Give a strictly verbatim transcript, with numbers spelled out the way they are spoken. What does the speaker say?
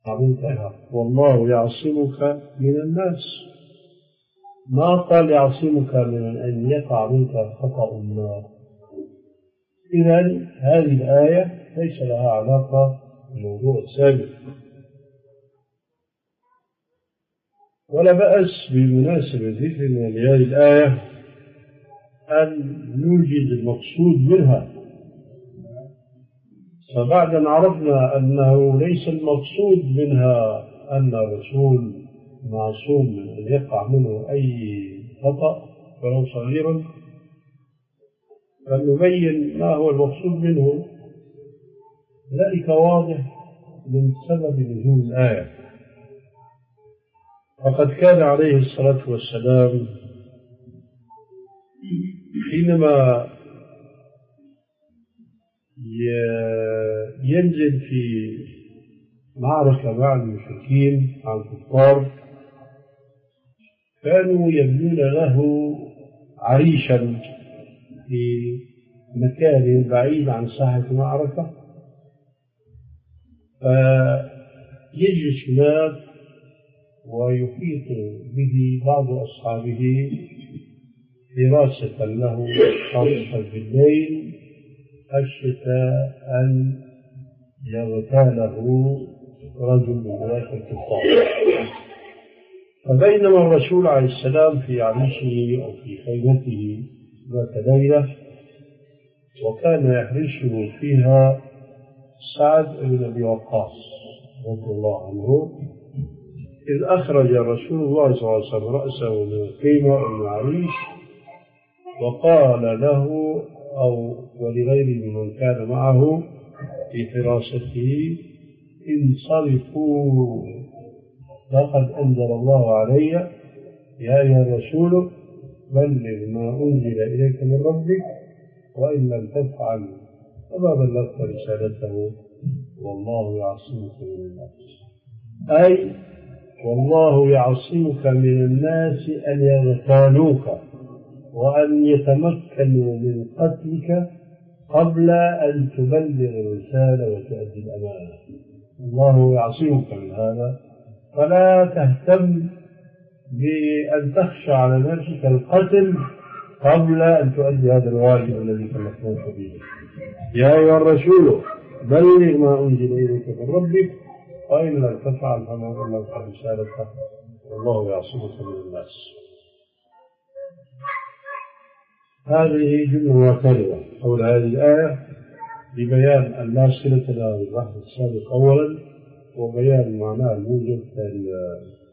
عظيمتها والله يعصمك من الناس، ما قال يعصمك من أن يقع منك خطأ ما. إذن هذه الآية ليس لها علاقة بالموضوع السابق. ولا بأس بمناسبة ذكر من هذه الآية أن نوجد المقصود منها. فبعد أن عرفنا أنه ليس المقصود منها أن الرسول معصوم من أن يقع منه أي خطأ ولو صغيرا، فنبين ما هو المقصود منه. ذلك واضح من سبب نزول الآية. فقد كان عليه الصلاة والسلام حينما ينزل في معركة مع المشركين مع الكفار كانوا يبنون له عريشا في مكان بعيد عن ساحة المعركة، فيجلس هناك ويحيط به بعض أصحابه حراسة له خاصة بالليل خشية أن يغتاله رجل من ذلك الكفار. فبينما الرسول عليه السلام في عريشه أو في خيمته ذات ليلة وكان يحرسه فيها سعد بن أبي وقاص رضي الله عنه، إذ أخرج رسول الله صلى الله عليه وسلم رأسه من الخيمة أو من العريش وقال له أو ولغيره من كان معه في حراسته: انصرفوا لقد أنزل الله علي يا أيها الرسول بلغ ما أنزل إليك من ربك وإن لم تفعل فما بلغت رسالته والله يعصمك من الناس. أي والله يعصمك من الناس أن يغتالوك وأن يتمكنوا من قتلك قبل أن تبلغ الرسالة وتؤدي الأمانة. الله يعصمك من هذا، فلا تهتم بأن تخشى على نفسك القتل قبل أن تؤدي هذا الواجب الذي كلفناك به. يا أيها الرسول بلغ ما أنزل إليك من ربك وإن لم تفعل فما بلغت رسالته والله يعصمك من الناس. هذه جملة معترضة حول هذه الآية لبيان أن لا صلة لها بالبحث السابق أولا، وبيان معناها الموجب ثانيا.